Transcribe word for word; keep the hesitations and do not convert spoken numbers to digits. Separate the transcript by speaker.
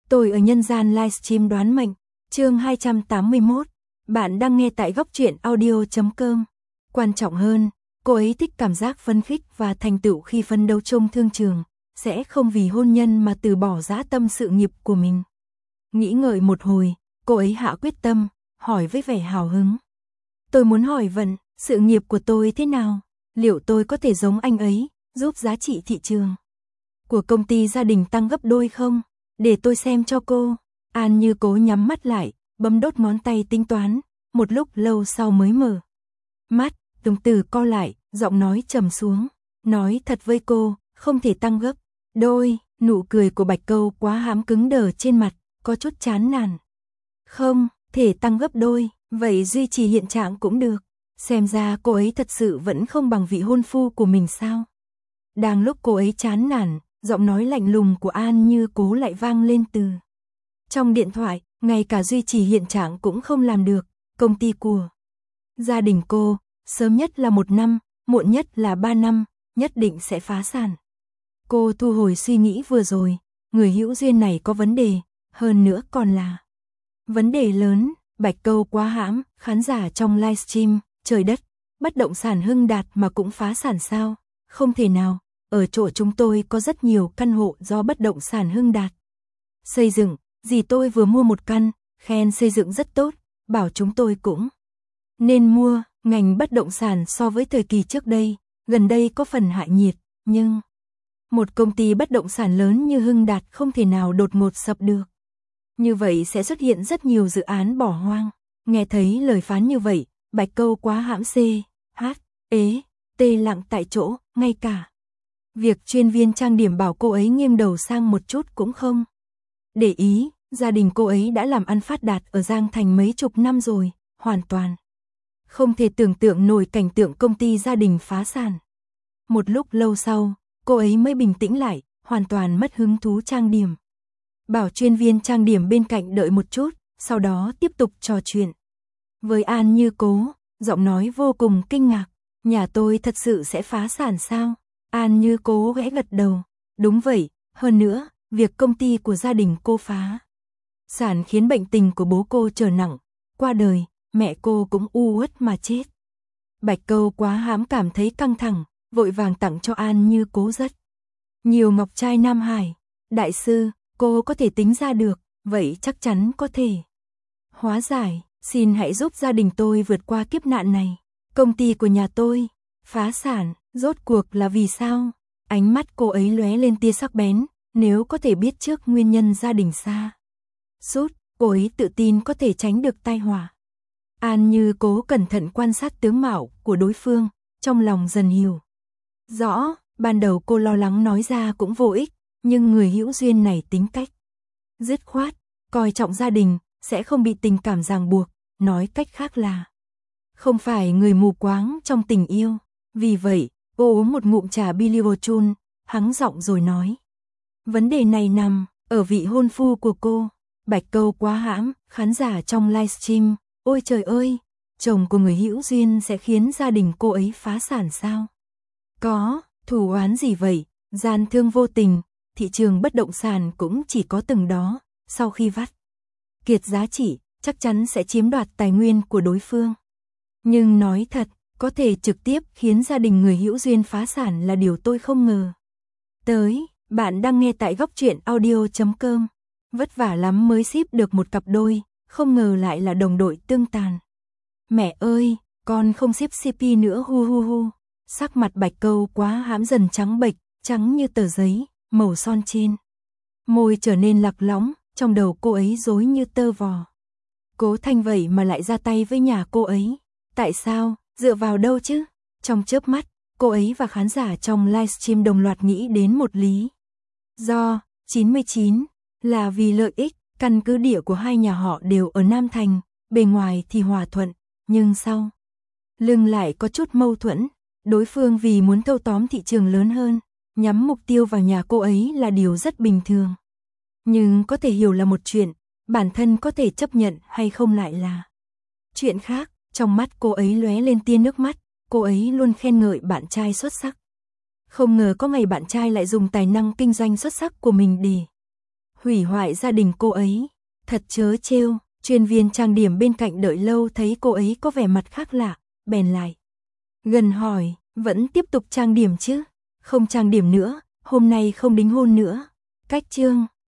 Speaker 1: Tôi ở nhân gian livestream đoán mệnh, chương hai trăm tám mươi mốt. Bạn đang nghe tại góc truyện audio chấm com. Quan trọng hơn, cô ấy thích cảm giác phấn khích và thành tựu khi phấn đấu trong thương trường, sẽ không vì hôn nhân mà từ bỏ dã tâm sự nghiệp của mình. Nghĩ ngợi một hồi, cô ấy hạ quyết tâm, hỏi với vẻ hào hứng. Tôi muốn hỏi vận, sự nghiệp của tôi thế nào? Liệu tôi có thể giống anh ấy, giúp giá trị thị trường của công ty gia đình tăng gấp đôi không? Để tôi xem cho cô. An Như Cố nhắm mắt lại, bấm đốt ngón tay tính toán, một lúc lâu sau mới mở mắt, đồng tử co lại, giọng nói trầm xuống. Nói thật với cô, không thể tăng gấp đôi. Nụ cười của Bạch Câu quá hãm cứng đờ trên mặt, có chút chán nản. Không thể tăng gấp đôi, vậy duy trì hiện trạng cũng được. Xem ra cô ấy thật sự vẫn không bằng vị hôn phu của mình sao? Đang lúc cô ấy chán nản, giọng nói lạnh lùng của An Như Cố lại vang lên từ trong điện thoại. Ngay cả duy trì hiện trạng cũng không làm được, công ty của gia đình cô, sớm nhất là một năm, muộn nhất là ba năm, nhất định sẽ phá sản. Cô thu hồi suy nghĩ vừa rồi, người hữu duyên này có vấn đề, hơn nữa còn là vấn đề lớn. Bạch Câu quá hãm, khán giả trong livestream, trời đất, bất động sản Hưng Đạt mà cũng phá sản sao? Không thể nào, ở chỗ chúng tôi có rất nhiều căn hộ do bất động sản Hưng Đạt xây dựng, dì tôi vừa mua một căn, khen xây dựng rất tốt, bảo chúng tôi cũng nên mua. Ngành bất động sản so với thời kỳ trước đây, gần đây có phần hạ nhiệt, nhưng một công ty bất động sản lớn như Hưng Đạt không thể nào đột ngột sập được. Như vậy sẽ xuất hiện rất nhiều dự án bỏ hoang. Nghe thấy lời phán như vậy, Bạch Câu quá hãm c, h, ế, tê lặng tại chỗ, ngay cả việc chuyên viên trang điểm bảo cô ấy nghiêng đầu sang một chút cũng không để ý. Gia đình cô ấy đã làm ăn phát đạt ở Giang Thành mấy chục năm rồi, hoàn toàn không thể tưởng tượng nổi cảnh tượng công ty gia đình phá sản. Một lúc lâu sau, cô ấy mới bình tĩnh lại, hoàn toàn mất hứng thú trang điểm. Bảo chuyên viên trang điểm bên cạnh đợi một chút, sau đó tiếp tục trò chuyện với An Như Cố, giọng nói vô cùng kinh ngạc. Nhà tôi thật sự sẽ phá sản sao? An Như Cố khẽ gật đầu. Đúng vậy, hơn nữa, việc công ty của gia đình cô phá sản khiến bệnh tình của bố cô trở nặng, qua đời, mẹ cô cũng u uất mà chết. Bạch Câu quá hãm cảm thấy căng thẳng, vội vàng tặng cho An Như Cố rất nhiều ngọc trai Nam Hải. Đại sư, cô có thể tính ra được, vậy chắc chắn có thể hóa giải, xin hãy giúp gia đình tôi vượt qua kiếp nạn này. Công ty của nhà tôi phá sản, rốt cuộc là vì sao? Ánh mắt cô ấy lóe lên tia sắc bén, nếu có thể biết trước nguyên nhân gia đình xa sút, cô ấy tự tin có thể tránh được tai họa. An Như Cố cẩn thận quan sát tướng mạo của đối phương, trong lòng dần hiểu rõ. Ban đầu cô lo lắng nói ra cũng vô ích, nhưng người hữu duyên này tính cách dứt khoát, coi trọng gia đình, sẽ không bị tình cảm ràng buộc, nói cách khác là không phải người mù quáng trong tình yêu. Vì vậy, cô uống một ngụm trà Billy-Fortune, hắng giọng rồi nói. Vấn đề này nằm ở vị hôn phu của cô. Bạch Câu quá hãm, khán giả trong livestream, ôi trời ơi, chồng của người hữu duyên sẽ khiến gia đình cô ấy phá sản sao? Có, thù oán gì vậy? Gian thương vô tình, thị trường bất động sản cũng chỉ có từng đó, sau khi vắt kiệt giá trị, chắc chắn sẽ chiếm đoạt tài nguyên của đối phương. Nhưng nói thật, có thể trực tiếp khiến gia đình người hữu duyên phá sản là điều tôi không ngờ tới. Bạn đang nghe tại góc truyện audio chấm com. Vất vả lắm mới ship được một cặp đôi, không ngờ lại là đồng đội tương tàn. Mẹ ơi, con không ship xê pê nữa hu hu hu. Sắc mặt Bạch Câu quá hãm dần trắng bệch, trắng như tờ giấy, màu son trên môi trở nên lạc lõng, trong đầu cô ấy rối như tơ vò. Cố Thanh vậy mà lại ra tay với nhà cô ấy. Tại sao, dựa vào đâu chứ? Trong chớp mắt, cô ấy và khán giả trong livestream đồng loạt nghĩ đến một lý do. chín mươi chín là vì lợi ích. Căn cứ địa của hai nhà họ đều ở Nam Thành, bề ngoài thì hòa thuận, nhưng sau lưng lại có chút mâu thuẫn. Đối phương vì muốn thâu tóm thị trường lớn hơn, nhắm mục tiêu vào nhà cô ấy là điều rất bình thường. Nhưng có thể hiểu là một chuyện, bản thân có thể chấp nhận hay không lại là chuyện khác. Trong mắt cô ấy lóe lên tia nước mắt, cô ấy luôn khen ngợi bạn trai xuất sắc. Không ngờ có ngày bạn trai lại dùng tài năng kinh doanh xuất sắc của mình để hủy hoại gia đình cô ấy. Thật trớ trêu, chuyên viên trang điểm bên cạnh đợi lâu thấy cô ấy có vẻ mặt khác lạ, bèn lại gần hỏi, vẫn tiếp tục trang điểm chứ? Không trang điểm nữa, hôm nay không đính hôn nữa. Cách chương